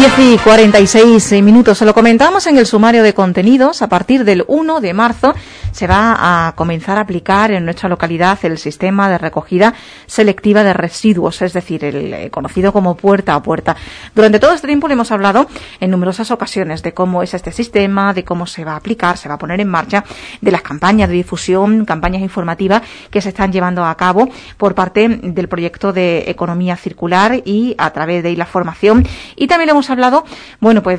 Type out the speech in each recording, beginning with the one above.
10:46. Se lo comentábamos en el sumario de contenidos. A partir del 1 de marzo se va a comenzar a aplicar en nuestra localidad el sistema de recogida selectiva de residuos, es decir, el conocido como puerta a puerta. Durante todo este tiempo le hemos hablado en numerosas ocasiones de cómo es este sistema, de cómo se va a aplicar, se va a poner en marcha, de las campañas de difusión, campañas informativas que se están llevando a cabo por parte del proyecto de economía circular y a través de la formación. Y también le hemos hablado, pues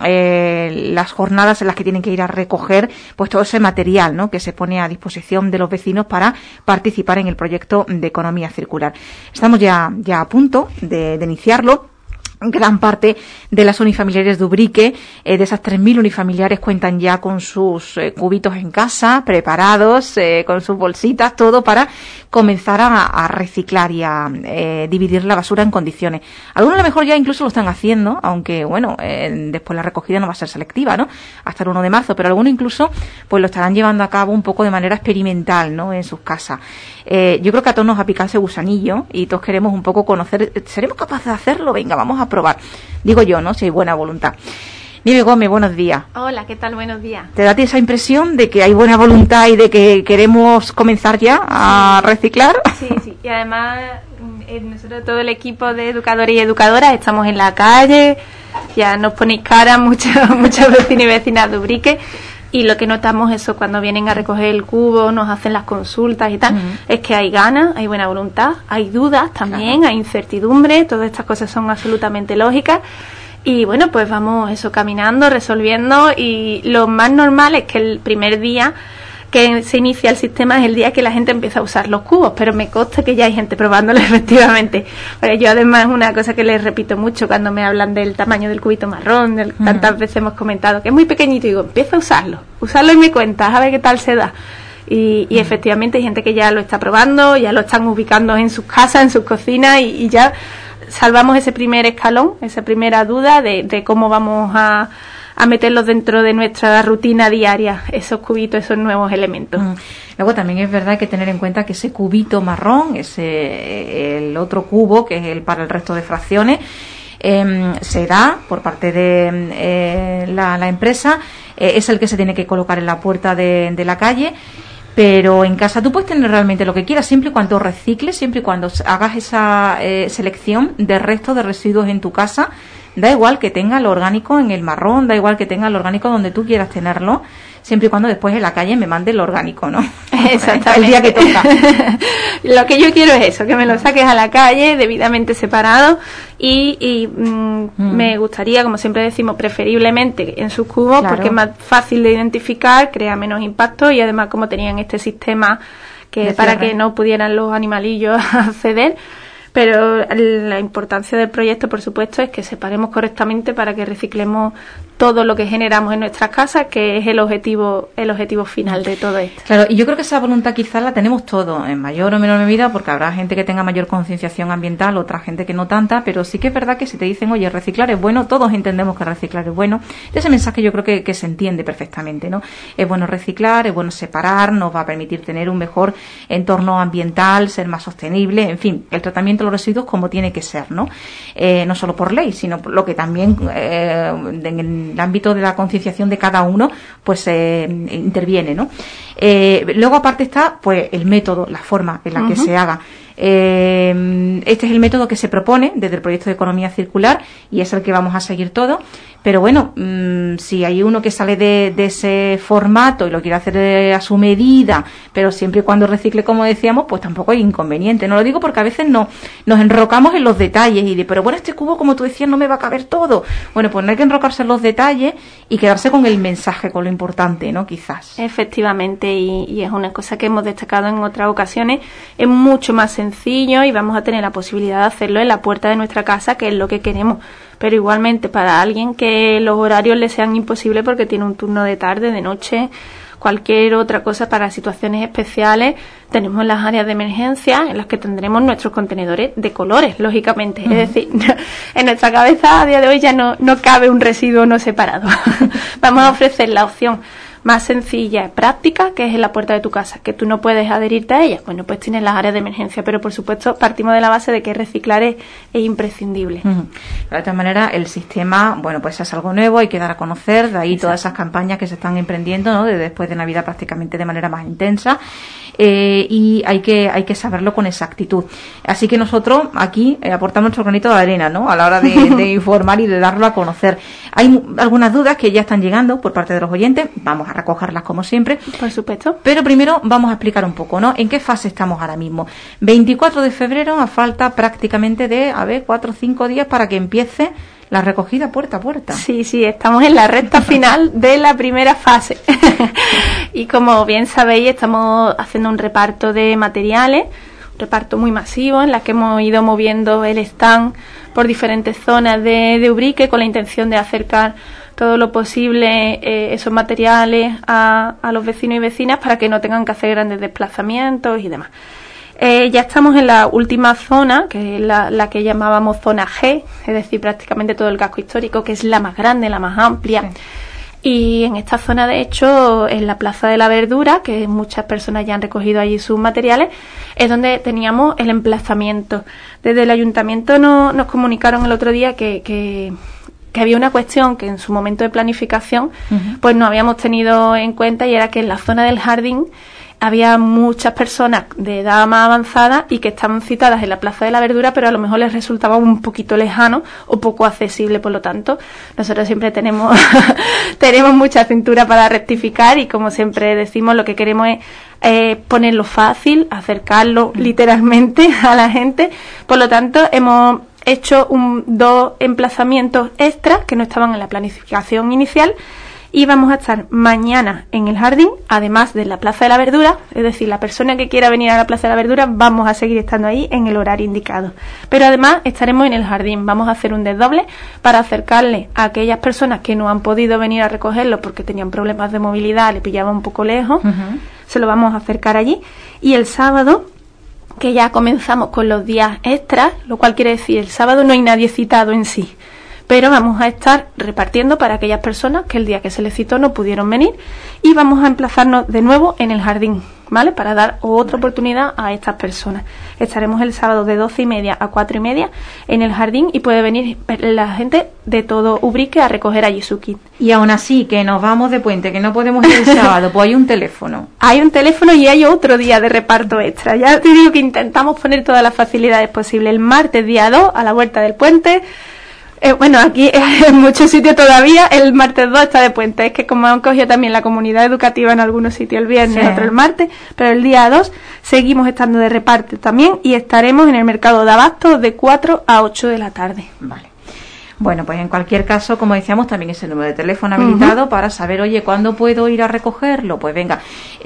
de las jornadas en las que tienen que ir a recoger pues todo ese material, ¿no?, que se pone a disposición de los vecinos para participar en el proyecto de economía circular. Estamos ya a punto de iniciarlo. Gran parte de las unifamiliares de Ubrique, de esas 3.000 unifamiliares, cuentan ya con sus cubitos en casa, preparados, con sus bolsitas, todo para comenzar a reciclar y a dividir la basura en condiciones. Algunos a lo mejor ya incluso lo están haciendo, aunque después la recogida no va a ser selectiva, ¿no?, hasta el 1 de marzo, pero algunos incluso pues lo estarán llevando a cabo un poco de manera experimental, ¿no?, en sus casas. Yo creo que a todos nos ha picado ese gusanillo y todos queremos un poco conocer, ¿seremos capaces de hacerlo? Venga, vamos a probar. Digo yo, ¿no?, si hay buena voluntad. Nieve Gómez, buenos días. Hola, ¿qué tal? Buenos días. ¿Te da esa impresión de que hay buena voluntad y de que queremos comenzar ya a reciclar? Sí. Y además, nosotros todo el equipo de educadores y educadoras estamos en la calle, ya nos ponéis cara muchos vecinos y vecinas de Ubrique. Y lo que notamos eso cuando vienen a recoger el cubo, nos hacen las consultas y tal, es que hay ganas, hay buena voluntad, hay dudas también, hay incertidumbre, todas estas cosas son absolutamente lógicas. Y pues vamos eso caminando, resolviendo, y lo más normal es que el primer día que se inicia el sistema es el día que la gente empieza a usar los cubos, pero me consta que ya hay gente probándolo efectivamente. Porque yo además una cosa que les repito mucho cuando me hablan del tamaño del cubito marrón, tantas veces hemos comentado que es muy pequeñito, y digo, empieza a usarlo y me cuentas a ver qué tal se da. Y efectivamente hay gente que ya lo está probando, ya lo están ubicando en sus casas, en sus cocinas, y ya salvamos ese primer escalón, esa primera duda de cómo vamos a meterlos dentro de nuestra rutina diaria, esos cubitos, esos nuevos elementos. Luego también es verdad que tener en cuenta que ese cubito marrón, el otro cubo, que es el para el resto de fracciones, se da por parte de la empresa, es el que se tiene que colocar en la puerta de la calle. Pero en casa tú puedes tener realmente lo que quieras, siempre y cuando recicles, siempre y cuando hagas esa selección de restos de residuos en tu casa. Da igual que tenga lo orgánico en el marrón, da igual que tenga lo orgánico donde tú quieras tenerlo, siempre y cuando después en la calle me mande lo orgánico, ¿no? Exactamente. El día que toca. Lo que yo quiero es eso, que me lo saques a la calle, debidamente separado, y me gustaría, como siempre decimos, preferiblemente en sus cubos, claro, porque es más fácil de identificar, crea menos impacto, y además como tenían este sistema que para que no pudieran los animalillos acceder. Pero la importancia del proyecto, por supuesto, es que separemos correctamente para que reciclemos todo lo que generamos en nuestras casas, que es el objetivo final de todo esto. Claro, y yo creo que esa voluntad quizás la tenemos todos, en mayor o menor medida, porque habrá gente que tenga mayor concienciación ambiental, otra gente que no tanta, pero sí que es verdad que si te dicen, oye, reciclar es bueno, todos entendemos que reciclar es bueno. Ese mensaje yo creo que se entiende perfectamente, ¿no? Es bueno reciclar, es bueno separar, nos va a permitir tener un mejor entorno ambiental, ser más sostenible, en fin, el tratamiento de los residuos como tiene que ser, ¿no? No solo por ley, sino por lo que también en el ámbito de la concienciación de cada uno pues interviene, ¿no? Luego aparte está pues el método, la forma en la que se haga. Este es el método que se propone desde el proyecto de economía circular y es el que vamos a seguir todo, pero si hay uno que sale de ese formato y lo quiere hacer a su medida, pero siempre y cuando recicle, como decíamos, pues tampoco hay inconveniente. No lo digo porque a veces nos enrocamos en los detalles pero este cubo, como tú decías, no me va a caber todo. Pues no hay que enrocarse en los detalles y quedarse con el mensaje, con lo importante, ¿no? Quizás. Efectivamente, y es una cosa que hemos destacado en otras ocasiones, es mucho más sencillo y vamos a tener la posibilidad de hacerlo en la puerta de nuestra casa, que es lo que queremos. Pero igualmente para alguien que los horarios le sean imposibles porque tiene un turno de tarde, de noche, cualquier otra cosa, para situaciones especiales, tenemos las áreas de emergencia en las que tendremos nuestros contenedores de colores, lógicamente. Es decir, en nuestra cabeza a día de hoy ya no cabe un residuo no separado. Vamos a ofrecer la opción más sencilla y práctica, que es en la puerta de tu casa, que tú no puedes adherirte a ella. Bueno, pues tienes las áreas de emergencia, pero por supuesto partimos de la base de que reciclar es imprescindible. De todas maneras, el sistema, bueno, pues es algo nuevo, hay que dar a conocer, de ahí todas esas campañas que se están emprendiendo, ¿no? De después de Navidad prácticamente de manera más intensa, y hay que saberlo con exactitud. Así que nosotros aquí aportamos nuestro granito de arena, ¿no? A la hora de informar y de darlo a conocer. Hay algunas dudas que ya están llegando por parte de los oyentes, vamos a recogerlas como siempre. Por supuesto. Pero primero vamos a explicar un poco, ¿no? ¿En qué fase estamos ahora mismo? 24 de febrero, a falta prácticamente de, 4 o 5 días para que empiece la recogida puerta a puerta. Sí, estamos en la recta final de la primera fase. Y como bien sabéis, estamos haciendo un reparto de materiales, un reparto muy masivo en la que hemos ido moviendo el stand por diferentes zonas de Ubrique con la intención de acercar todo lo posible esos materiales a los vecinos y vecinas para que no tengan que hacer grandes desplazamientos y demás. Ya estamos en la última zona, que es la que llamábamos zona G, es decir, prácticamente todo el casco histórico, que es la más grande, la más amplia. Sí. Y en esta zona, de hecho, en la Plaza de la Verdura, que muchas personas ya han recogido allí sus materiales, es donde teníamos el emplazamiento. Desde el ayuntamiento nos comunicaron el otro día que había una cuestión que en su momento de planificación pues no habíamos tenido en cuenta, y era que en la zona del jardín había muchas personas de edad más avanzada y que estaban citadas en la Plaza de la Verdura, pero a lo mejor les resultaba un poquito lejano o poco accesible. Por lo tanto, nosotros siempre tenemos mucha cintura para rectificar, y como siempre decimos, lo que queremos es ponerlo fácil, acercarlo literalmente a la gente. Por lo tanto, hemos hecho 2 emplazamientos extras que no estaban en la planificación inicial, y vamos a estar mañana en el jardín, además de la Plaza de la Verdura. Es decir, la persona que quiera venir a la Plaza de la Verdura, vamos a seguir estando ahí en el horario indicado, pero además estaremos en el jardín. Vamos a hacer un desdoble para acercarle a aquellas personas que no han podido venir a recogerlo porque tenían problemas de movilidad, le pillaba un poco lejos, se lo vamos a acercar allí. Y el sábado, que ya comenzamos con los días extras, lo cual quiere decir, el sábado no hay nadie citado en sí, pero vamos a estar repartiendo para aquellas personas que el día que se les citó no pudieron venir, y vamos a emplazarnos de nuevo en el jardín, ¿vale? Para dar otra oportunidad a estas personas. Estaremos el sábado de 12:30 a 4:30 en el jardín, y puede venir la gente de todo Ubrique a recoger allí su kit. Y aún así, que nos vamos de puente, que no podemos ir el sábado, pues hay un teléfono. Hay un teléfono y hay otro día de reparto extra. Ya te digo que intentamos poner todas las facilidades posibles. El martes día 2, a la vuelta del puente. Bueno, aquí en muchos sitios todavía el martes 2 está de puente. Es que como han cogido también la comunidad educativa en algunos sitios el viernes, otro el martes, pero el día 2 seguimos estando de reparto también, y estaremos en el mercado de Abasto de 4 a 8 de la tarde. Vale. Bueno, pues en cualquier caso, como decíamos, también es el número de teléfono habilitado para saber, oye, ¿cuándo puedo ir a recogerlo? Pues venga,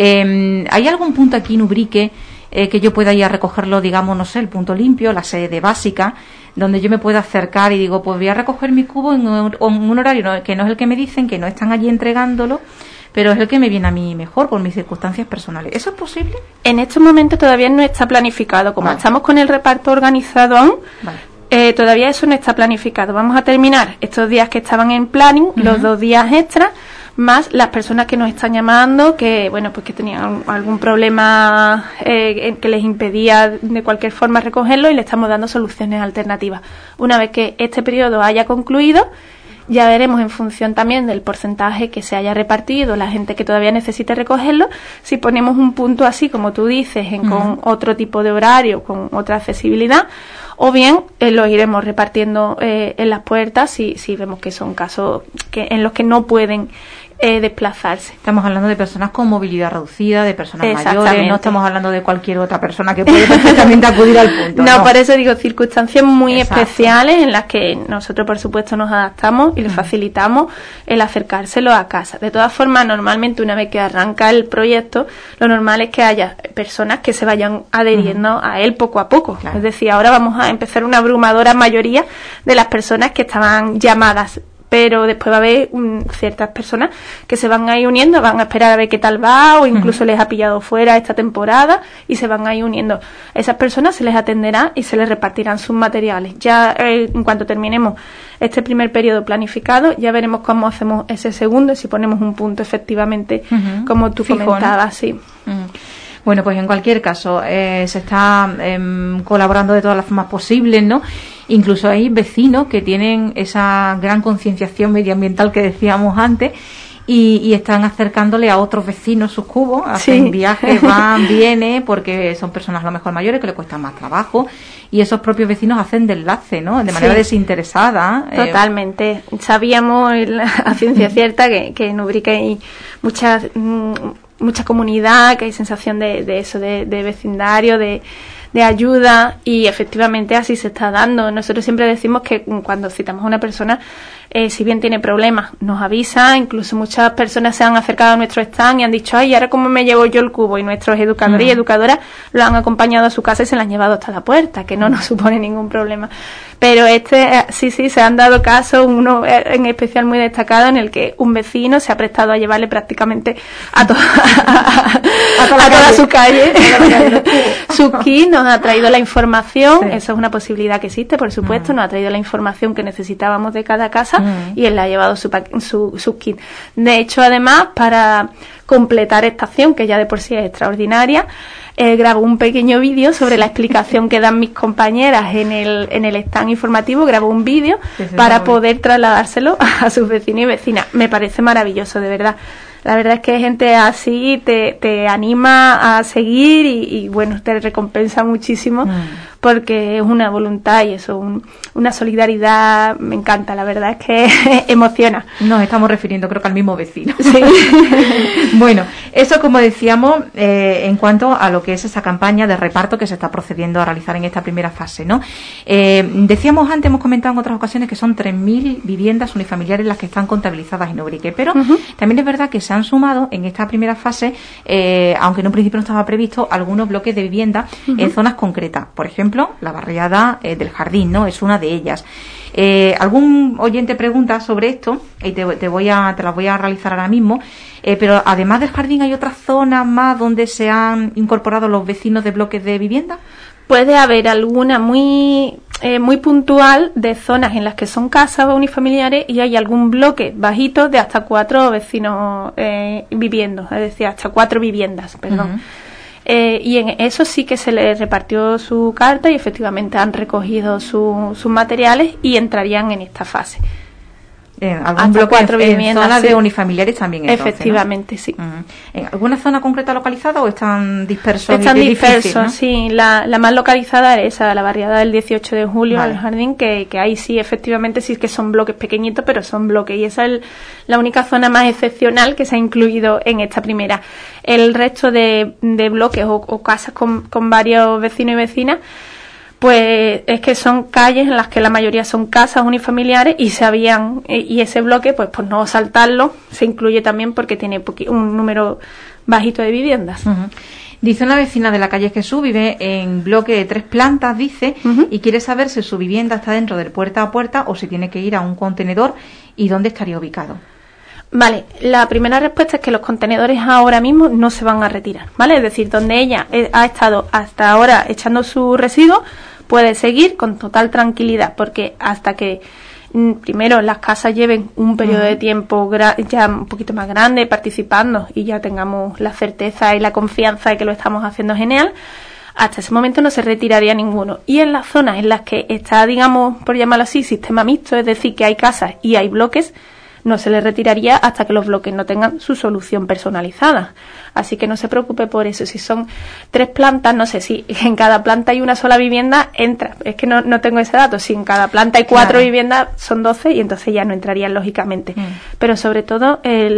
¿hay algún punto aquí en Ubrique que yo pueda ir a recogerlo, digamos, no sé, el punto limpio, la sede básica, donde yo me pueda acercar y digo, pues voy a recoger mi cubo en un horario que no es el que me dicen, que no están allí entregándolo, pero es el que me viene a mí mejor por mis circunstancias personales? ¿Eso es posible? En estos momentos todavía no está planificado. Como estamos con el reparto organizado aún, todavía eso no está planificado. Vamos a terminar estos días que estaban en planning, los 2 días extras, más las personas que nos están llamando, que bueno, pues que tenían algún problema que les impedía de cualquier forma recogerlo, y le estamos dando soluciones alternativas. Una vez que este periodo haya concluido, ya veremos, en función también del porcentaje que se haya repartido, la gente que todavía necesite recogerlo, si ponemos un punto así, como tú dices, con otro tipo de horario, con otra accesibilidad, o bien los iremos repartiendo en las puertas si vemos que son casos en los que no pueden desplazarse. Estamos hablando de personas con movilidad reducida, de personas mayores, no estamos hablando de cualquier otra persona que puede perfectamente acudir al punto. No, por eso digo, circunstancias muy especiales en las que nosotros, por supuesto, nos adaptamos y les facilitamos el acercárselo a casa. De todas formas, normalmente una vez que arranca el proyecto, lo normal es que haya personas que se vayan adheriendo a él poco a poco. Es decir, ahora vamos a empezar una abrumadora mayoría de las personas que estaban llamadas pero después va a haber ciertas personas que se van a ir uniendo, van a esperar a ver qué tal va, o incluso les ha pillado fuera esta temporada y se van a ir uniendo. A esas personas se les atenderá y se les repartirán sus materiales. Ya en cuanto terminemos este primer periodo planificado, ya veremos cómo hacemos ese segundo, si ponemos un punto efectivamente, como tú comentabas, sí. Bueno, pues en cualquier caso, se está colaborando de todas las formas posibles, ¿no? Incluso hay vecinos que tienen esa gran concienciación medioambiental que decíamos antes y están acercándole a otros vecinos sus cubos, hacen viajes, van, vienen, porque son personas a lo mejor mayores que les cuesta más trabajo y esos propios vecinos hacen de enlace, ¿no? De manera desinteresada. Totalmente. Sabíamos a ciencia cierta que en Ubrique hay mucha comunidad, que hay sensación de eso, de vecindario, de ayuda, y efectivamente así se está dando. Nosotros siempre decimos que cuando citamos a una persona, si bien tiene problemas, nos avisa. Incluso muchas personas se han acercado a nuestro stand y han dicho, ay, ¿ahora cómo me llevo yo el cubo? Y nuestros educadores y educadoras lo han acompañado a su casa y se lo han llevado hasta la puerta, que no nos supone ningún problema. Pero sí, se han dado casos, uno en especial muy destacado, en el que un vecino se ha prestado a llevarle prácticamente a toda su calle su kit, nos ha traído la información, eso es una posibilidad que existe, por supuesto, nos ha traído la información que necesitábamos de cada casa y él le ha llevado su kit. De hecho, además, para completar esta acción, que ya de por sí es extraordinaria, grabo un pequeño vídeo sobre la explicación que dan mis compañeras en el stand informativo. Grabo un vídeo para poder trasladárselo a sus vecinos y vecinas. Me parece maravilloso, de verdad. La verdad es que gente así te anima a seguir y bueno, te recompensa muchísimo porque es una voluntad y eso, una solidaridad. Me encanta, la verdad es que emociona. Nos estamos refiriendo, creo que al mismo vecino. Sí. Bueno, eso, como decíamos, en cuanto a lo que es esa campaña de reparto que se está procediendo a realizar en esta primera fase, ¿no? Decíamos antes, hemos comentado en otras ocasiones que son 3.000 viviendas unifamiliares las que están contabilizadas en Ubrique, pero también es verdad que se han sumado en esta primera fase, aunque en un principio no estaba previsto, algunos bloques de vivienda en zonas concretas. Por ejemplo, la barriada del Jardín, ¿no? Es una de ellas. Algún oyente pregunta sobre esto y te las voy a realizar ahora mismo, pero además del Jardín, ¿hay otras zonas más donde se han incorporado los vecinos de bloques de vivienda? Puede haber alguna muy puntual de zonas en las que son casas unifamiliares y hay algún bloque bajito de hasta 4 vecinos viviendo, es decir, hasta 4 viviendas, perdón. Y en eso sí que se les repartió su carta y efectivamente han recogido sus materiales y entrarían en esta fase. Algún bloque 4 viviendas, zonas de unifamiliares también, entonces, efectivamente, ¿no? Sí. ¿En alguna zona concreta localizada o están dispersos? Están dispersos, ¿no? Sí. La más localizada es esa, la barriada del 18 de julio, al Jardín, que ahí sí, efectivamente, sí que son bloques pequeñitos, pero son bloques. Y esa es la única zona más excepcional que se ha incluido en esta primera. El resto de bloques o casas con varios vecinos y vecinas, pues es que son calles en las que la mayoría son casas unifamiliares y ese bloque, pues por no saltarlo, se incluye también porque tiene un número bajito de viviendas. Dice una vecina de la calle Jesús, vive en bloque de 3 plantas, dice, y quiere saber si su vivienda está dentro del puerta a puerta o si tiene que ir a un contenedor y dónde estaría ubicado. Vale, la primera respuesta es que los contenedores ahora mismo no se van a retirar, ¿vale? Es decir, donde ella ha estado hasta ahora echando su residuo, puede seguir con total tranquilidad, porque hasta que primero las casas lleven un periodo de tiempo ya un poquito más grande participando y ya tengamos la certeza y la confianza de que lo estamos haciendo genial, hasta ese momento no se retiraría ninguno. Y en las zonas en las que está, digamos, por llamarlo así, sistema mixto, es decir, que hay casas y hay bloques, no se le retiraría hasta que los bloques no tengan su solución personalizada. Así que no se preocupe por eso. Si son 3 plantas, no sé si en cada planta hay una sola vivienda, entra. Es que no tengo ese dato. Si en cada planta hay 4 viviendas, son 12 y entonces ya no entrarían, lógicamente. Pero sobre todo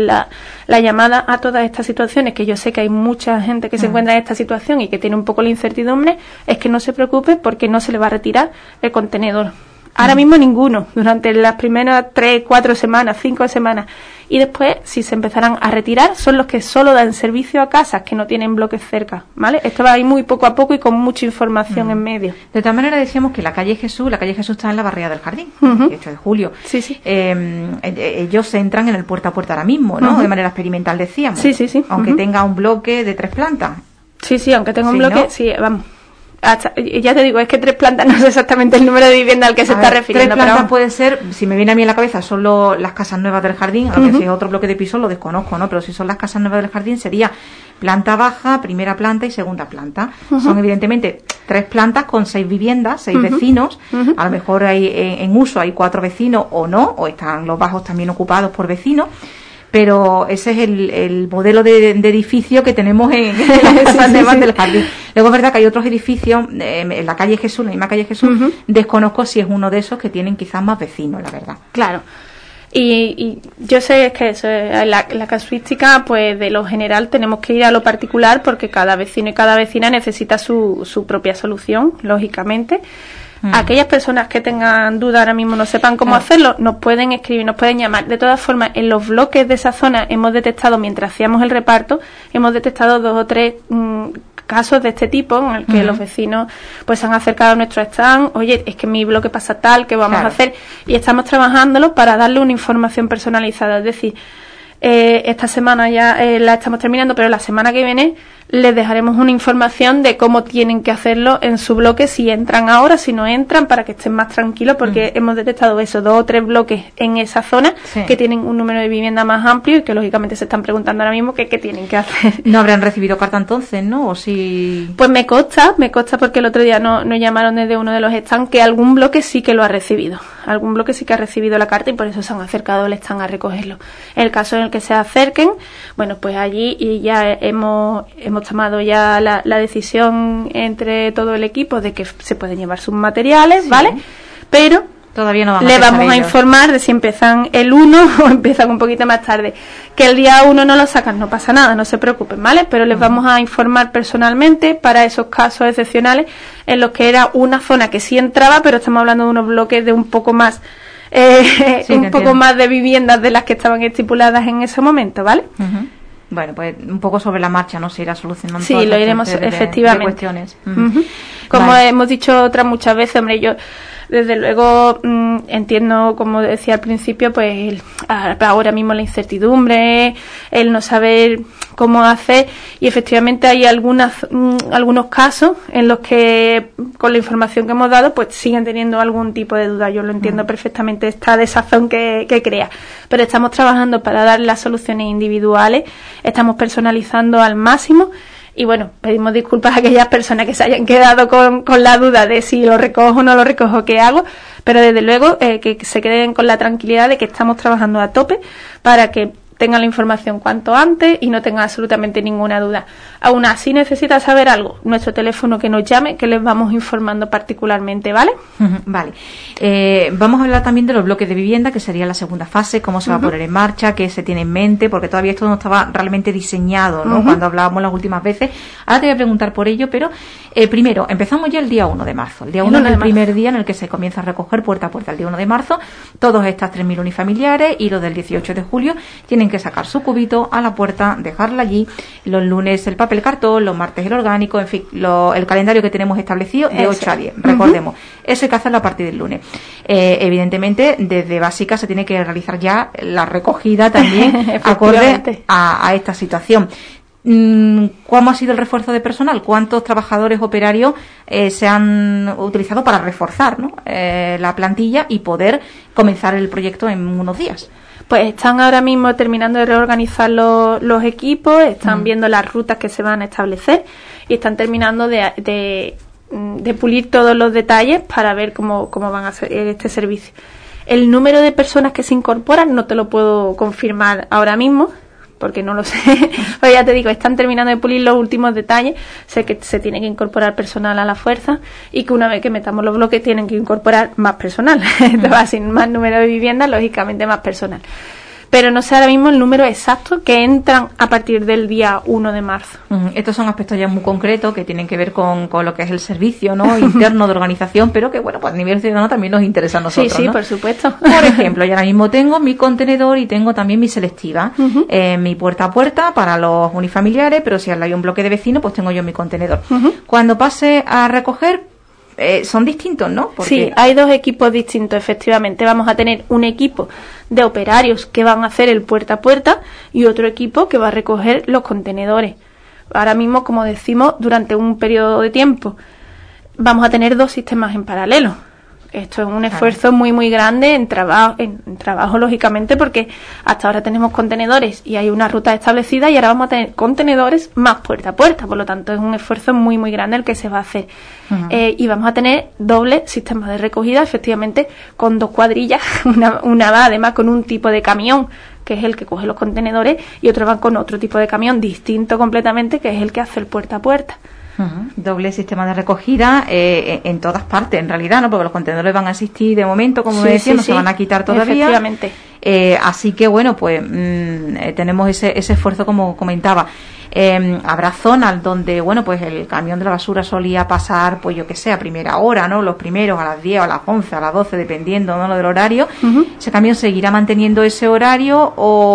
la llamada a todas estas situaciones, que yo sé que hay mucha gente que se encuentra en esta situación y que tiene un poco la incertidumbre, es que no se preocupe porque no se le va a retirar el contenedor. Ahora mismo ninguno, durante las primeras 3, 4 semanas, 5 semanas. y después, si se empezarán a retirar, son los que solo dan servicio a casas que no tienen bloques cerca, ¿vale? Esto va a ir muy poco a poco y con mucha información en medio. De todas maneras decíamos que la calle Jesús está en la barriada del Jardín, 18 de julio. Sí, sí. Ellos entran en el puerta a puerta ahora mismo, ¿no? De manera experimental, decíamos. Sí, sí, sí. Aunque tenga un bloque de 3 plantas. Sí, sí, aunque tenga un Sí, bloque, ¿no? sí, vamos. Ya te digo, es que 3 plantas no sé exactamente el número de vivienda al que se está refiriendo. 3 plantas pero puede ser, si me viene a mí en la cabeza, son las casas nuevas del jardín, aunque si es otro bloque de pisos lo desconozco, ¿no? Pero si son las casas nuevas del jardín sería planta baja, primera planta y segunda planta. Son evidentemente 3 plantas con 6 viviendas, 6 vecinos. A lo mejor hay en uso hay 4 vecinos o no, o están los bajos también ocupados por vecinos. Pero ese es el modelo de edificio que tenemos en las casas nuevas del jardín. Luego es verdad que hay otros edificios en la calle Jesús, la misma calle Jesús, desconozco si es uno de esos que tienen quizás más vecinos, la verdad. claro. Y yo sé que eso, la casuística, pues de lo general tenemos que ir a lo particular porque cada vecino y cada vecina necesita su propia solución, lógicamente. Aquellas personas que tengan dudas ahora mismo no sepan cómo hacerlo, nos pueden escribir, nos pueden llamar. De todas formas, en los bloques de esa zona hemos detectado, mientras hacíamos el reparto, hemos detectado 2 o 3 casos de este tipo en el que los vecinos pues se han acercado a nuestro stand. Oye, es que mi bloque pasa tal, ¿qué vamos a hacer? Y estamos trabajándolo para darle una información personalizada. Es decir, esta semana ya la estamos terminando, pero la semana que viene les dejaremos una información de cómo tienen que hacerlo en su bloque, si entran ahora, si no entran, para que estén más tranquilos, porque hemos detectado eso, 2 o 3 bloques en esa zona que tienen un número de vivienda más amplio y que lógicamente se están preguntando ahora mismo qué tienen que hacer. No habrán recibido carta entonces, ¿no? ¿O si...? Pues me consta porque el otro día nos llamaron desde uno de los stands que algún bloque sí que lo ha recibido. Algún bloque sí que ha recibido la carta y por eso se han acercado al stand a recogerlo. En el caso en el que se acerquen, bueno, pues allí y ya hemos tomado ya la decisión entre todo el equipo de que se pueden llevar sus materiales, ¿vale? Pero todavía no le vamos a informar de si empiezan el 1 o empiezan un poquito más tarde. Que el día 1 no lo sacan, no pasa nada, no se preocupen, ¿vale? Pero les vamos a informar personalmente para esos casos excepcionales en los que era una zona que sí entraba, pero estamos hablando de unos bloques de un poco más más de viviendas de las que estaban estipuladas en ese momento, ¿vale? Bueno, pues un poco sobre la marcha, ¿no? Se irá solucionando. Sí, lo iremos efectivamente. De cuestiones. Como hemos dicho otras muchas veces, hombre, yo desde luego entiendo, como decía al principio, pues ahora mismo la incertidumbre, el no saber cómo hacer, y efectivamente hay algunos casos en los que con la información que hemos dado pues siguen teniendo algún tipo de duda. Yo lo entiendo perfectamente, esta desazón que crea, pero estamos trabajando para dar las soluciones individuales, estamos personalizando al máximo. Y bueno, pedimos disculpas a aquellas personas que se hayan quedado con la duda de si lo recojo o no lo recojo, qué hago, pero desde luego que se queden con la tranquilidad de que estamos trabajando a tope para que tengan la información cuanto antes y no tengan absolutamente ninguna duda. Aún así necesita saber algo, nuestro teléfono, que nos llame, que les vamos informando particularmente, ¿vale? Vale. Vamos a hablar también de los bloques de vivienda, que sería la segunda fase, cómo se va a poner en marcha, qué se tiene en mente, porque todavía esto no estaba realmente diseñado, ¿no? Cuando hablábamos las últimas veces. Ahora te voy a preguntar por ello, pero primero, empezamos ya el día 1 de marzo. El día 1 es el primer día en el que se comienza a recoger puerta a puerta. El día 1 de marzo, todas estas 3.000 unifamiliares y los del 18 de julio tienen que sacar su cubito a la puerta, dejarla allí, los lunes el papel cartón, los martes el orgánico, en fin, el calendario que tenemos establecido de 8 a 10, recordemos, eso hay que hacerlo a partir del lunes. Evidentemente, desde básica se tiene que realizar ya la recogida también acorde a esta situación. ¿Cómo ha sido el refuerzo de personal? ¿Cuántos trabajadores operarios se han utilizado para reforzar, ¿no? La plantilla y poder comenzar el proyecto en unos días? Pues están ahora mismo terminando de reorganizar los equipos, están viendo las rutas que se van a establecer y están terminando de pulir todos los detalles para ver cómo van a hacer este servicio. El número de personas que se incorporan no te lo puedo confirmar ahora mismo, porque no lo sé, pero ya te digo, están terminando de pulir los últimos detalles. Sé que se tiene que incorporar personal a la fuerza y que una vez que metamos los bloques tienen que incorporar más personal. Entonces, sin más número de viviendas, lógicamente más personal. pero no sé ahora mismo el número exacto que entran a partir del día 1 de marzo. Estos son aspectos ya muy concretos que tienen que ver con lo que es el servicio, ¿no?, interno de organización, pero que, bueno, pues a nivel ciudadano también nos interesa a nosotros, Sí, ¿no? por supuesto. Por ejemplo, yo ahora mismo tengo mi contenedor y tengo también mi selectiva, mi puerta a puerta para los unifamiliares, pero si hay un bloque de vecinos, pues tengo yo mi contenedor. Cuando pase a recoger, son distintos, ¿no? Porque... Sí, hay dos equipos distintos, efectivamente. Vamos a tener un equipo de operarios que van a hacer el puerta a puerta y otro equipo que va a recoger los contenedores. Ahora mismo, como decimos, durante un periodo de tiempo vamos a tener dos sistemas en paralelo. Esto es un esfuerzo muy, muy grande en trabajo, lógicamente, porque hasta ahora tenemos contenedores y hay una ruta establecida y ahora vamos a tener contenedores más puerta a puerta. Por lo tanto, es un esfuerzo muy, muy grande el que se va a hacer. Y vamos a tener doble sistema de recogida, efectivamente, con dos cuadrillas. Una va además con un tipo de camión, que es el que coge los contenedores, y otra va con otro tipo de camión distinto completamente, que es el que hace el puerta a puerta. Doble sistema de recogida en todas partes, en realidad, ¿no? Porque los contenedores van a existir de momento, como decía, no se van a quitar todavía. Efectivamente. Así que, bueno, pues tenemos ese esfuerzo, como comentaba. Habrá zonas donde, bueno, pues el camión de la basura solía pasar, pues yo que sé, a primera hora, ¿no? Los primeros a las 10, a las 11, a las 12, dependiendo, ¿no?, del horario. ¿Ese camión seguirá manteniendo ese horario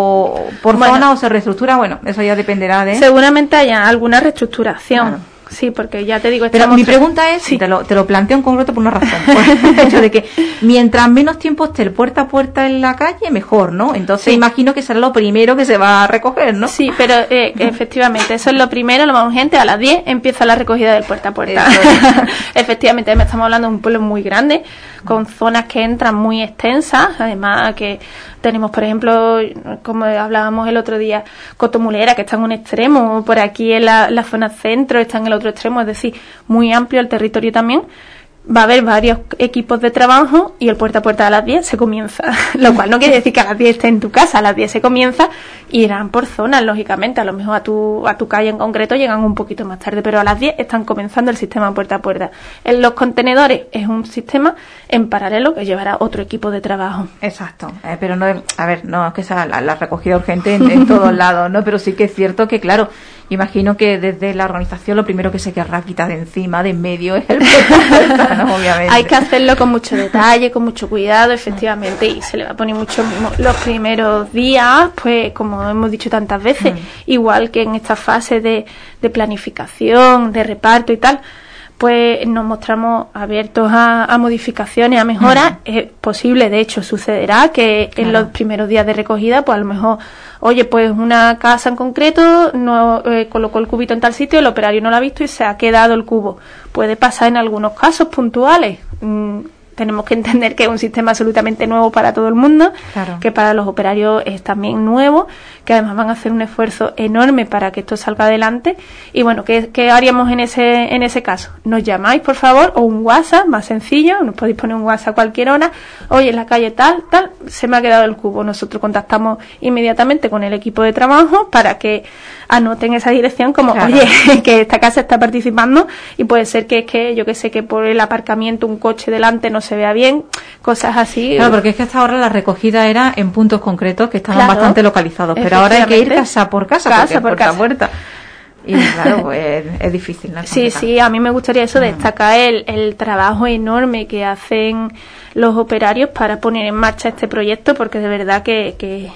o por zona o se reestructura? Bueno, eso ya dependerá de... Seguramente haya alguna reestructuración. Claro. Sí, porque ya te digo... Pero mi pregunta es, te lo planteo en concreto por una razón, por el hecho de que mientras menos tiempo esté el puerta a puerta en la calle, mejor, ¿no? Entonces imagino que será lo primero que se va a recoger, ¿no? Sí, pero efectivamente, eso es lo primero, lo más urgente. A las 10 empieza la recogida del puerta a puerta. Efectivamente, estamos hablando de un pueblo muy grande, con zonas que entran muy extensas, además que tenemos, por ejemplo, como hablábamos el otro día, Cotomulera, que está en un extremo, por aquí en la zona centro está en el otro extremo, es decir, muy amplio el territorio también. Va a haber varios equipos de trabajo y el puerta a puerta a las 10 se comienza, lo cual no quiere decir que a las 10 esté en tu casa, a las 10 se comienza y irán por zonas, lógicamente, a lo mejor a tu calle en concreto llegan un poquito más tarde, pero a las 10 están comenzando el sistema puerta a puerta. En los contenedores es un sistema en paralelo que llevará otro equipo de trabajo. Exacto, pero no es que sea la recogida urgente en todos lados, ¿no? Pero sí que es cierto que, claro, imagino que desde la organización lo primero que se querrá quitar de encima, de en medio, es el puerta a puerta, ¿no? Obviamente. Hay que hacerlo con mucho detalle, con mucho cuidado, efectivamente, y se le va a poner mucho los primeros días, pues como hemos dicho tantas veces, igual que en esta fase de planificación, de reparto y tal, pues nos mostramos abiertos a modificaciones, a mejoras. Es posible, de hecho, sucederá que en los primeros días de recogida, pues a lo mejor, oye, pues una casa en concreto no colocó el cubito en tal sitio, el operario no lo ha visto y se ha quedado el cubo. Puede pasar en algunos casos puntuales. Tenemos que entender que es un sistema absolutamente nuevo para todo el mundo, que para los operarios es también nuevo, que además van a hacer un esfuerzo enorme para que esto salga adelante. Y bueno, ¿qué haríamos en ese caso? Nos llamáis, por favor, o un WhatsApp, más sencillo, nos podéis poner un WhatsApp a cualquier hora. Oye, en la calle tal, se me ha quedado el cubo. Nosotros contactamos inmediatamente con el equipo de trabajo para que anoten esa dirección como, oye, que esta casa está participando y puede ser que yo que sé, que por el aparcamiento un coche delante no se vea bien, cosas así. Claro, porque es que hasta ahora la recogida era en puntos concretos que estaban bastante localizados, pero ahora hay que ir casa por casa, puerta a puerta. Y claro, pues es difícil, ¿no? Sí, a mí me gustaría eso, destacar el trabajo enorme que hacen los operarios para poner en marcha este proyecto, porque de verdad que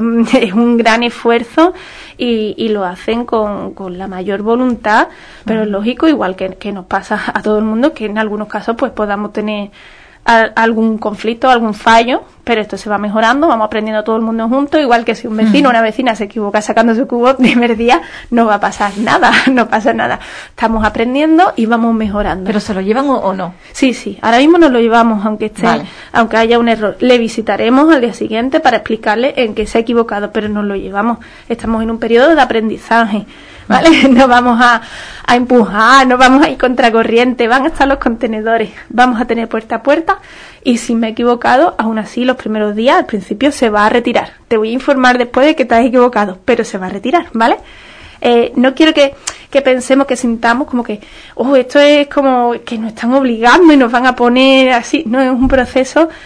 es un gran esfuerzo y lo hacen con la mayor voluntad, pero es lógico, igual que nos pasa a todo el mundo, que en algunos casos pues podamos tener algún conflicto, algún fallo, pero esto se va mejorando, vamos aprendiendo todo el mundo juntos, igual que si un vecino o una vecina se equivoca sacando su cubo el primer día, no va a pasar nada, no pasa nada. Estamos aprendiendo y vamos mejorando. ¿Pero se lo llevan o no? Sí, ahora mismo nos lo llevamos, aunque haya un error. Le visitaremos al día siguiente para explicarle en qué se ha equivocado, pero nos lo llevamos. Estamos en un periodo de aprendizaje, ¿vale? No vamos a empujar, no vamos a ir contracorriente, van a estar los contenedores, vamos a tener puerta a puerta y si me he equivocado, aún así los primeros días, al principio se va a retirar. Te voy a informar después de que te has equivocado, pero se va a retirar, ¿vale? No quiero que pensemos, que sintamos como que, esto es como que nos están obligando y nos van a poner así. No, es un proceso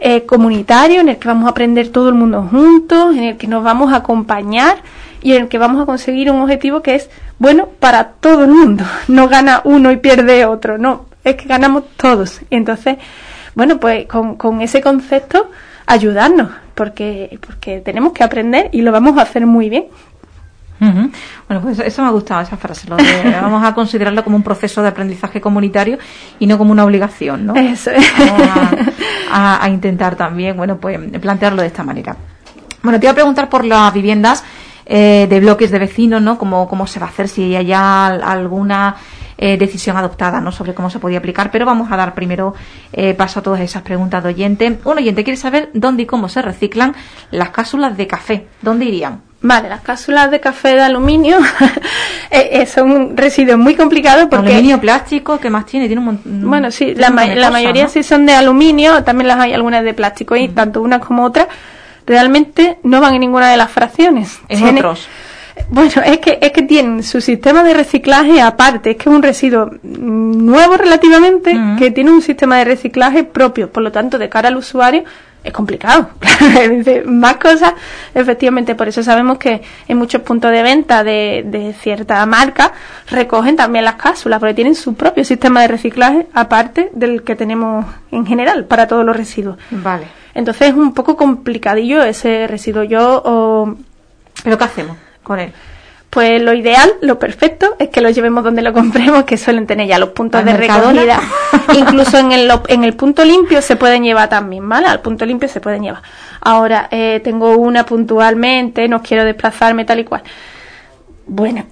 comunitario, en el que vamos a aprender todo el mundo juntos, en el que nos vamos a acompañar y en el que vamos a conseguir un objetivo que es bueno para todo el mundo. No gana uno y pierde otro, no, es que ganamos todos. Y entonces, bueno, pues con ese concepto ayudarnos, porque tenemos que aprender y lo vamos a hacer muy bien. Uh-huh. Bueno, pues eso me ha gustado, esa frase, lo de vamos a considerarlo como un proceso de aprendizaje comunitario y no como una obligación, ¿no? Eso es. Vamos a intentar también, bueno, pues plantearlo de esta manera. Bueno, te iba a preguntar por las viviendas de bloques de vecinos, ¿no? ¿Cómo se va a hacer? Si hay ya alguna decisión adoptada, ¿no? Sobre cómo se podía aplicar, pero vamos a dar primero paso a todas esas preguntas de oyente. Un oyente quiere saber dónde y cómo se reciclan las cápsulas de café. ¿Dónde irían? Vale, las cápsulas de café de aluminio son un residuo muy complicado porque... Aluminio, plástico, ¿qué más tiene? Tiene un montón... Bueno, sí, la mayoría, ¿no? Sí son de aluminio, también las hay algunas de plástico y tanto unas como otras realmente no van en ninguna de las fracciones. En otros. Bueno, es que tienen su sistema de reciclaje aparte, es que es un residuo nuevo relativamente, que tiene un sistema de reciclaje propio, por lo tanto, de cara al usuario, es complicado. Más cosas, efectivamente, por eso sabemos que en muchos puntos de venta de cierta marca recogen también las cápsulas, porque tienen su propio sistema de reciclaje aparte del que tenemos en general para todos los residuos. Vale. Entonces es un poco complicadillo ese residuo. ¿Pero qué hacemos con él? Pues lo ideal, lo perfecto, es que lo llevemos donde lo compremos, que suelen tener ya los puntos de recogida. Incluso en el punto limpio se pueden llevar también, ¿vale? Al punto limpio se pueden llevar. Ahora, tengo una puntualmente, no quiero desplazarme tal y cual. Bueno,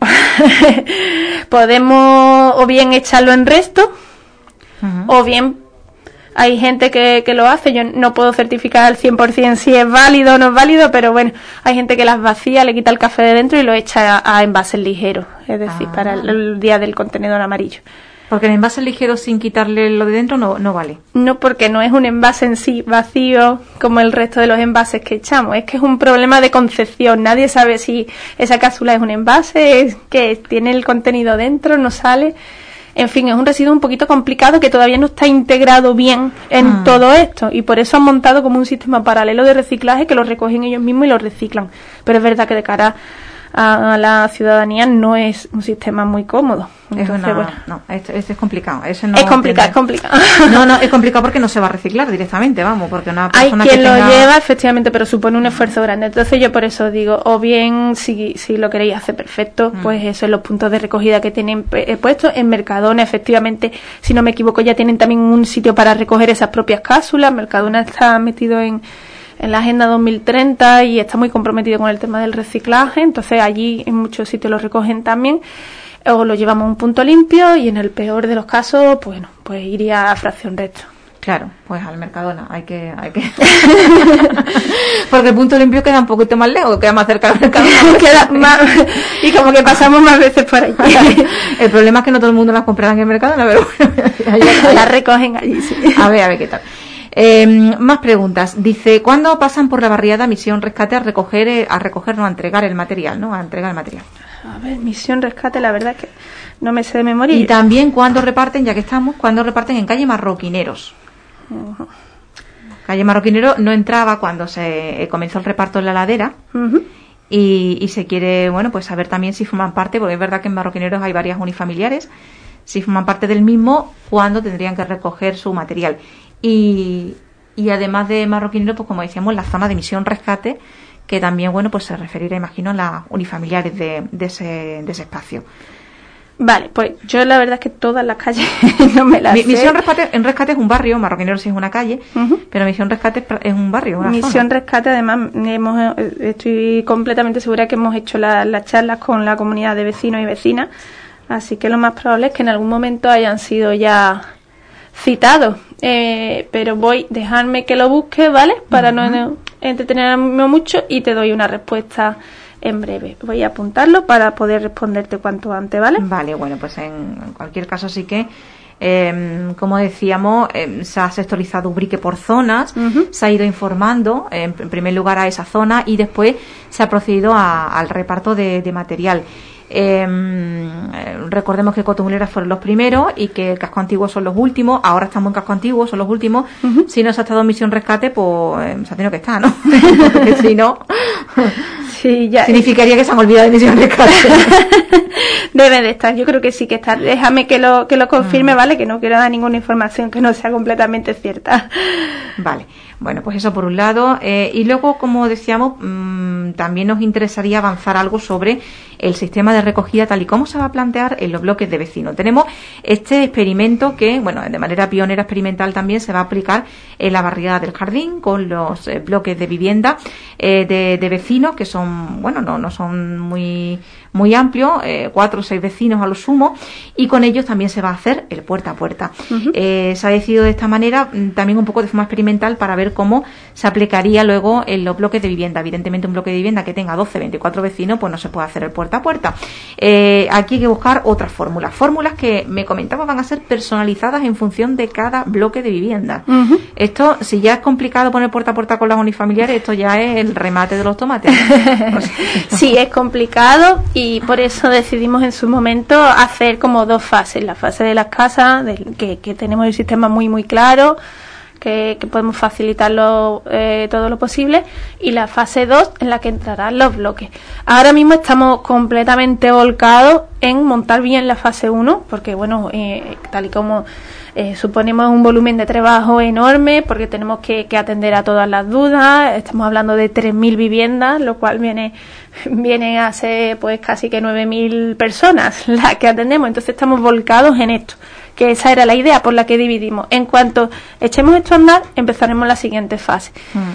podemos o bien echarlo en resto, o bien hay gente que lo hace. Yo no puedo certificar al 100% si es válido o no es válido, pero bueno, hay gente que las vacía, le quita el café de dentro y lo echa a envases ligeros, es decir, para el día del contenedor amarillo. Porque el envase ligero sin quitarle lo de dentro no vale. No, porque no es un envase en sí vacío como el resto de los envases que echamos. Es que es un problema de concepción. Nadie sabe si esa cápsula es un envase, que tiene el contenido dentro, no sale. En fin, es un residuo un poquito complicado que todavía no está integrado bien en todo esto, y por eso han montado como un sistema paralelo de reciclaje que lo recogen ellos mismos y lo reciclan. Pero es verdad que de cara a la ciudadanía no es un sistema muy cómodo. Entonces, este es complicado. Ese no es complicado. No, es complicado porque no se va a reciclar directamente, vamos, porque una persona hay quien lo lleva, efectivamente, pero supone un esfuerzo grande. Entonces yo por eso digo, o bien, si lo queréis hacer perfecto, pues eso, en los puntos de recogida que tienen puestos, en Mercadona, efectivamente, si no me equivoco, ya tienen también un sitio para recoger esas propias cápsulas. Mercadona está metido en la Agenda 2030 y está muy comprometido con el tema del reciclaje, entonces allí en muchos sitios lo recogen también, o lo llevamos a un punto limpio y en el peor de los casos, pues iría a fracción resto. Claro, pues al Mercadona hay que porque el punto limpio queda un poquito más lejos, queda más cerca del Mercadona. Queda más, y como que pasamos más veces por ahí. El problema es que no todo el mundo las comprará en el Mercadona, pero bueno, las recogen allí, sí. A ver qué tal. Más preguntas. Dice, ¿cuándo pasan por la barriada Misión Rescate a entregar el material, ¿no? A entregar el material. A ver, Misión Rescate, la verdad es que no me sé de memoria. Y también cuándo reparten, ya que estamos, cuándo reparten en calle Marroquineros. Calle Marroquineros no entraba cuando se comenzó el reparto en la ladera. Y se quiere, bueno, pues saber también si forman parte, porque es verdad que en Marroquineros hay varias unifamiliares, si forman parte del mismo, cuándo tendrían que recoger su material. Y además de Marroquinero, pues como decíamos, la zona de Misión Rescate, que también, bueno, pues se referirá, imagino, a las unifamiliares de ese espacio. Vale, pues yo la verdad es que todas las calles no me las sé. Misión Rescate es un barrio, Marroquinero sí es una calle, pero Misión Rescate es un barrio, una Misión zona. Rescate, además, estoy completamente segura que hemos hecho las charlas con la comunidad de vecinos y vecinas, así que lo más probable es que en algún momento hayan sido ya citados, pero dejarme que lo busque, ¿vale? Para no entretenerme mucho, y te doy una respuesta en breve. Voy a apuntarlo para poder responderte cuanto antes, ¿vale? Vale, bueno, pues en cualquier caso sí que, como decíamos, se ha sectorizado Ubrique por zonas, se ha ido informando, en primer lugar a esa zona, y después se ha procedido al reparto de material. Recordemos que Cotumuleras fueron los primeros y que Casco Antiguo son los últimos. Ahora estamos en Casco Antiguo, son los últimos. Si no se ha estado en Misión Rescate, pues se ha tenido que estar, ¿no? Porque si no, sí, ya significaría que se han olvidado de Misión Rescate. Debe de estar, yo creo que sí que está. Déjame que lo confirme, ¿vale? Que no quiero dar ninguna información que no sea completamente cierta. Vale. Bueno, pues eso por un lado. Y luego, como decíamos, también nos interesaría avanzar algo sobre el sistema de recogida tal y como se va a plantear en los bloques de vecinos. Tenemos este experimento que, bueno, de manera pionera experimental también se va a aplicar en la barriada del Jardín con los bloques de vivienda de vecinos que son, bueno, no son muy amplios, 4 o 6 vecinos a lo sumo, y con ellos también se va a hacer el puerta a puerta. Se ha decidido de esta manera, también un poco de forma experimental, para ver cómo se aplicaría luego en los bloques de vivienda. Evidentemente, un bloque de vivienda que tenga 12, 24 vecinos, pues no se puede hacer el puerta a puerta. Aquí hay que buscar otras fórmulas que me comentaba van a ser personalizadas en función de cada bloque de vivienda. Esto, si ya es complicado poner puerta a puerta con las unifamiliares, esto ya es el remate de los tomates. Sí, es complicado, y por eso decidimos en su momento hacer como 2 fases. La fase de las casas, que tenemos el sistema muy claro, que podemos facilitarlo todo lo posible, y la fase 2 en la que entrarán los bloques. Ahora mismo estamos completamente volcados en montar bien la fase 1, porque bueno, tal y como suponemos un volumen de trabajo enorme, porque tenemos que atender a todas las dudas. Estamos hablando de 3.000 viviendas, lo cual viene a ser pues casi que 9.000 personas las que atendemos. Entonces estamos volcados en esto, que esa era la idea por la que dividimos. En cuanto echemos esto a andar, empezaremos la siguiente fase.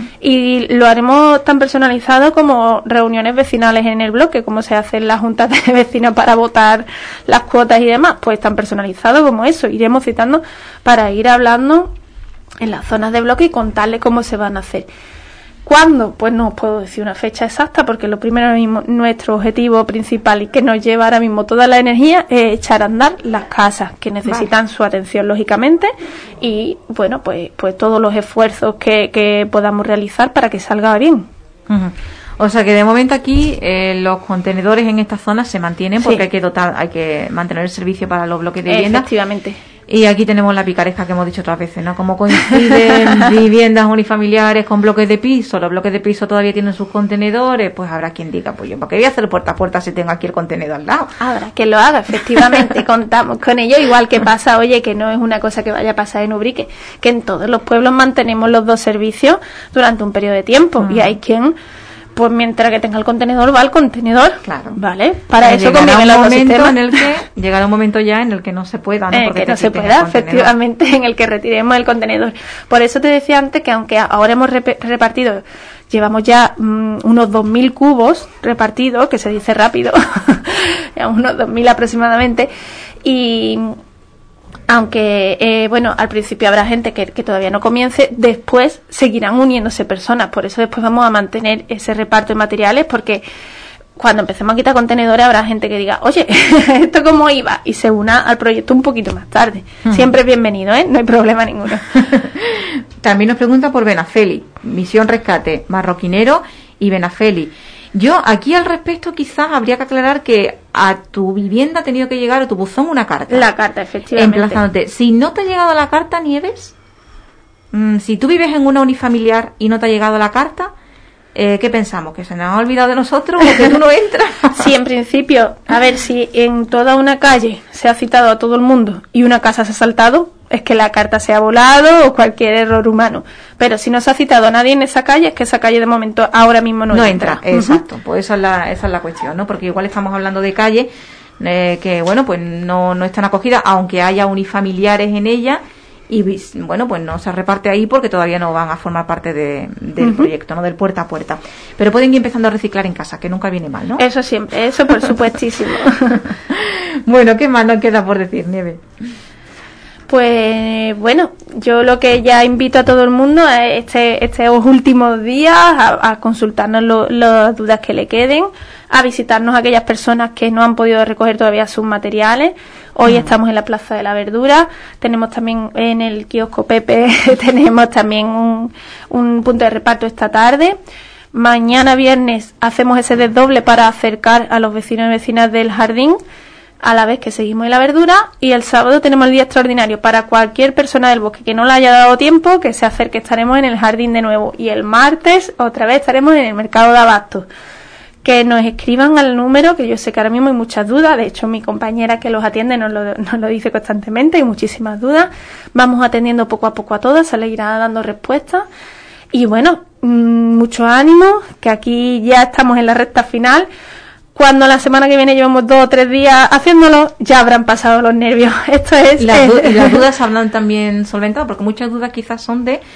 Y lo haremos tan personalizado como reuniones vecinales en el bloque, como se hacen las juntas de vecinos para votar las cuotas y demás, pues tan personalizado como eso. Iremos citando para ir hablando en las zonas de bloque y contarles cómo se van a hacer. ¿Cuándo? Pues no os puedo decir una fecha exacta, porque lo primero mismo, nuestro objetivo principal y que nos lleva ahora mismo toda la energía es echar a andar las casas, que necesitan su atención lógicamente, y bueno, pues todos los esfuerzos que podamos realizar para que salga bien. O sea que de momento aquí los contenedores en esta zona se mantienen, porque hay que mantener el servicio para los bloques de vivienda. Efectivamente. Y aquí tenemos la picaresca que hemos dicho otras veces, ¿no? Como coinciden viviendas unifamiliares con bloques de piso, los bloques de piso todavía tienen sus contenedores, pues habrá quien diga, pues yo, ¿para qué voy a hacer puerta a puerta si tengo aquí el contenedor al lado? Habrá que lo haga, efectivamente, contamos con ello, igual que pasa, oye, que no es una cosa que vaya a pasar en Ubrique, que en todos los pueblos mantenemos los 2 servicios durante un periodo de tiempo, y hay quien, pues mientras que tenga el contenedor, va al contenedor. Claro. ¿Vale? Para eso conviven los dos sistemas. Llegará un momento ya en el que no se pueda, ¿no? Que no se pueda, efectivamente, en el que retiremos el contenedor. Por eso te decía antes que aunque ahora hemos repartido, llevamos ya unos 2.000 cubos repartidos, que se dice rápido, ya unos 2.000 aproximadamente, y aunque bueno, al principio habrá gente que todavía no comience, después seguirán uniéndose personas. Por eso después vamos a mantener ese reparto de materiales, porque cuando empecemos a quitar contenedores habrá gente que diga, oye, ¿esto cómo iba? Y se una al proyecto un poquito más tarde. Siempre es bienvenido, no hay problema ninguno. También nos pregunta por Benafeli, Misión Rescate, Marroquinero y Benafeli. Yo aquí al respecto quizás habría que aclarar que a tu vivienda ha tenido que llegar a tu buzón una carta. La carta, efectivamente. Emplazándote. Si no te ha llegado la carta, Nieves, si tú vives en una unifamiliar y no te ha llegado la carta, ¿qué pensamos? ¿Que se nos ha olvidado de nosotros o que tú no entras? Sí, en principio, a ver, si en toda una calle se ha citado a todo el mundo y una casa se ha saltado, es que la carta se ha volado o cualquier error humano. Pero si no se ha citado a nadie en esa calle, es que esa calle de momento ahora mismo no entra. Exacto, pues esa es la cuestión, ¿no? Porque igual estamos hablando de calles que, bueno, pues no están acogidas, aunque haya unifamiliares en ella, y bueno, pues no se reparte ahí porque todavía no van a formar parte del proyecto, ¿no? Del puerta a puerta. Pero pueden ir empezando a reciclar en casa, que nunca viene mal, ¿no? Eso siempre, eso por supuestísimo. Bueno, ¿qué más nos queda por decir, Nieve? Pues bueno, yo lo que ya invito a todo el mundo es estos últimos días a consultarnos las dudas que le queden, a visitarnos a aquellas personas que no han podido recoger todavía sus materiales. Hoy estamos en la Plaza de la Verdura, tenemos también en el kiosco Pepe, tenemos también un punto de reparto esta tarde. Mañana viernes hacemos ese desdoble para acercar a los vecinos y vecinas del jardín, a la vez que seguimos en la verdura, y el sábado tenemos el día extraordinario para cualquier persona del bosque que no le haya dado tiempo, que se acerque, estaremos en el jardín de nuevo, y el martes otra vez estaremos en el mercado de abastos. Que nos escriban al número, que yo sé que ahora mismo hay muchas dudas, de hecho mi compañera que los atiende nos lo dice constantemente, hay muchísimas dudas, vamos atendiendo poco a poco a todas, se les irá dando respuestas, y bueno, mucho ánimo, que aquí ya estamos en la recta final. Cuando la semana que viene llevamos 2 o 3 días haciéndolo, ya habrán pasado los nervios. Esto es... Las dudas se hablan también solventadas, porque muchas dudas quizás son de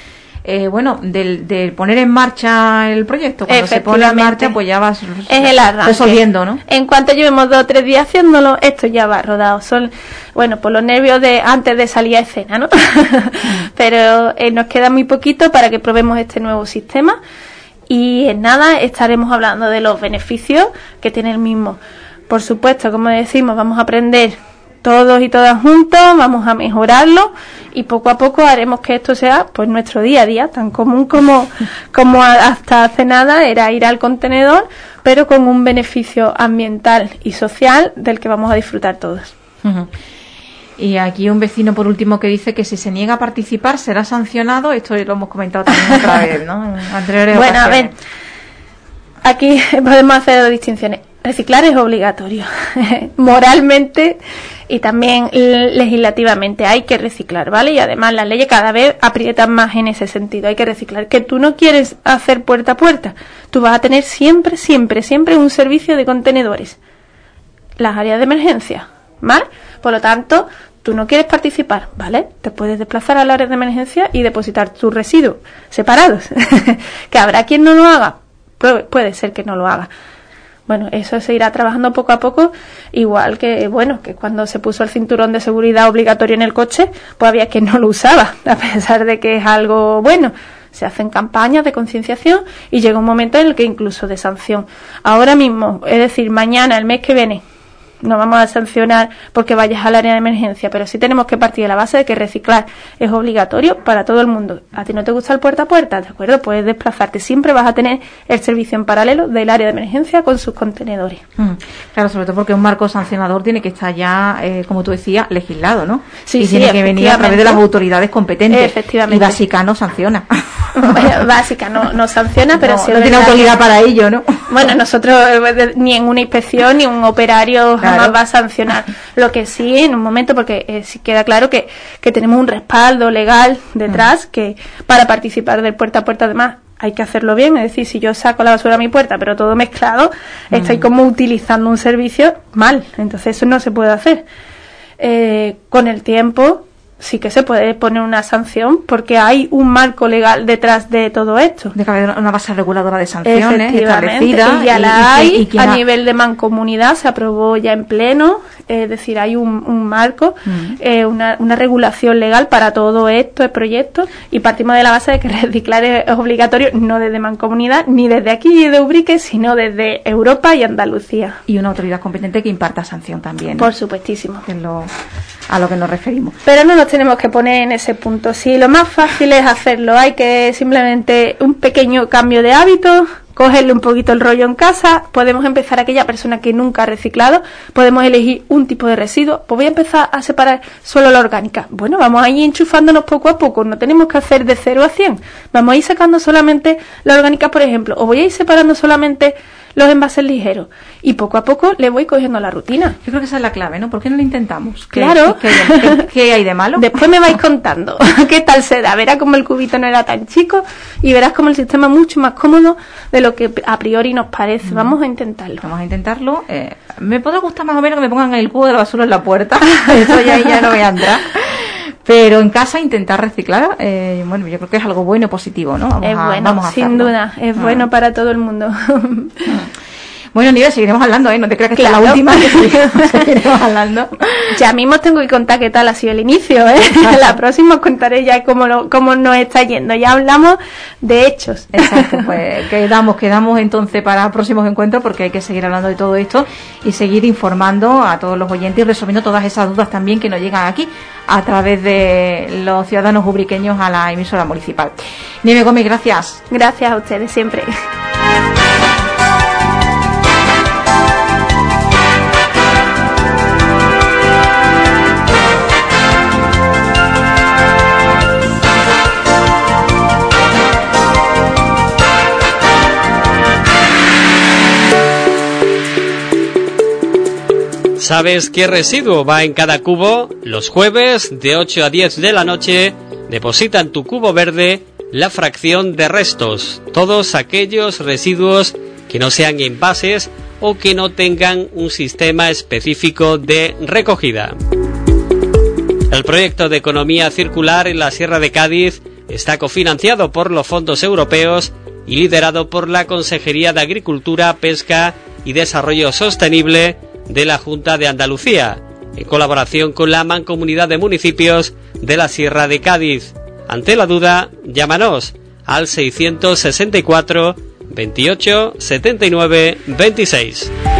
poner en marcha el proyecto. Cuando se pone en marcha, pues ya vas resolviendo, ¿no? En cuanto llevemos 2 o 3 días haciéndolo, esto ya va rodado. Son, bueno, por los nervios de antes de salir a escena, ¿no? Pero nos queda muy poquito para que probemos este nuevo sistema. Y en nada estaremos hablando de los beneficios que tiene el mismo. Por supuesto, como decimos, vamos a aprender todos y todas juntos, vamos a mejorarlo y poco a poco haremos que esto sea pues nuestro día a día, tan común como hasta hace nada era ir al contenedor, pero con un beneficio ambiental y social del que vamos a disfrutar todos. Uh-huh. Y aquí un vecino, por último, que dice que si se niega a participar será sancionado. Esto lo hemos comentado también otra vez, ¿no? Bueno, a ver, aquí podemos hacer 2 distinciones. Reciclar es obligatorio, moralmente y también legislativamente hay que reciclar, ¿vale? Y además las leyes cada vez aprietan más en ese sentido, hay que reciclar. Que tú no quieres hacer puerta a puerta, tú vas a tener siempre un servicio de contenedores, las áreas de emergencia, ¿vale? Por lo tanto, tú no quieres participar, ¿vale? Te puedes desplazar al área de emergencia y depositar tus residuos separados. Que habrá quien no lo haga, puede ser que no lo haga. Bueno, eso se irá trabajando poco a poco, igual que, bueno, que cuando se puso el cinturón de seguridad obligatorio en el coche, pues había quien no lo usaba, a pesar de que es algo bueno. Se hacen campañas de concienciación y llega un momento en el que incluso de sanción. Ahora mismo, es decir, mañana, el mes que viene, no vamos a sancionar porque vayas al área de emergencia, pero sí tenemos que partir de la base de que reciclar es obligatorio para todo el mundo. A ti no te gusta el puerta a puerta, ¿de acuerdo? Puedes desplazarte, siempre vas a tener el servicio en paralelo del área de emergencia con sus contenedores. Claro, sobre todo porque un marco sancionador tiene que estar ya, como tú decías, legislado, ¿no? Sí, y tiene que venir a través de las autoridades competentes. Efectivamente. Y Básica no sanciona. Bueno, Básica no sanciona, pero no, sí no tiene autoridad para ello, ¿no? Bueno, nosotros ni en una inspección ni un operario jamás va a sancionar. Lo que sí, en un momento, porque sí queda claro que tenemos un respaldo legal detrás, que para participar del puerta a puerta, además, hay que hacerlo bien. Es decir, si yo saco la basura a mi puerta, pero todo mezclado, estoy como utilizando un servicio mal. Entonces eso no se puede hacer. Con el tiempo sí que se puede poner una sanción porque hay un marco legal detrás de todo esto. De que haber una base reguladora de sanciones establecida. Y ya la hay. A nivel de mancomunidad se aprobó ya en pleno. Es decir, hay un marco, una regulación legal para todo esto, el proyecto, y partimos de la base de que reciclar es obligatorio, no desde mancomunidad, ni desde aquí de Ubrique, sino desde Europa y Andalucía. Y una autoridad competente que imparta sanción también, ¿no? Por supuestísimo. Que es a lo que nos referimos. Pero no nos tenemos que poner en ese punto. Si lo más fácil es hacerlo, hay que simplemente un pequeño cambio de hábito, cogerle un poquito el rollo en casa, podemos empezar aquella persona que nunca ha reciclado, podemos elegir un tipo de residuo, pues voy a empezar a separar solo la orgánica. Bueno, vamos a ir enchufándonos poco a poco, no tenemos que hacer de 0 a 100, vamos a ir sacando solamente la orgánica, por ejemplo, o voy a ir separando solamente los envases ligeros y poco a poco le voy cogiendo la rutina. Yo creo que esa es la clave, ¿no? ¿Por qué no lo intentamos? Claro. ¿Qué hay de malo? Después me vais contando qué tal se da. Verás como el cubito no era tan chico y verás como el sistema es mucho más cómodo de lo que a priori nos parece. Vamos a intentarlo. Vamos a intentarlo. Me podrá gustar más o menos que me pongan el cubo de la basura en la puerta. Eso ya no voy a entrar. Pero en casa intentar reciclar, bueno, yo creo que es algo bueno y positivo, ¿no? Vamos a sin duda, es bueno para todo el mundo. Bueno, Nieves, seguiremos hablando, no te creas que esta es la última, que seguiremos hablando. Ya mismo tengo que contar qué tal ha sido el inicio, La próxima os contaré ya cómo nos está yendo. Ya hablamos de hechos. Exacto, pues quedamos entonces para próximos encuentros, porque hay que seguir hablando de todo esto y seguir informando a todos los oyentes y resolviendo todas esas dudas también que nos llegan aquí a través de los ciudadanos ubriqueños a la emisora municipal. Nieves Gómez, gracias. Gracias a ustedes siempre. ¿Sabes qué residuo va en cada cubo? Los jueves de 8 a 10 de la noche deposita en tu cubo verde la fracción de restos, todos aquellos residuos que no sean envases o que no tengan un sistema específico de recogida. El proyecto de economía circular en la Sierra de Cádiz está cofinanciado por los fondos europeos y liderado por la Consejería de Agricultura, Pesca y Desarrollo Sostenible de la Junta de Andalucía, en colaboración con la Mancomunidad de Municipios de la Sierra de Cádiz. Ante la duda, llámanos al 664 28 79 26.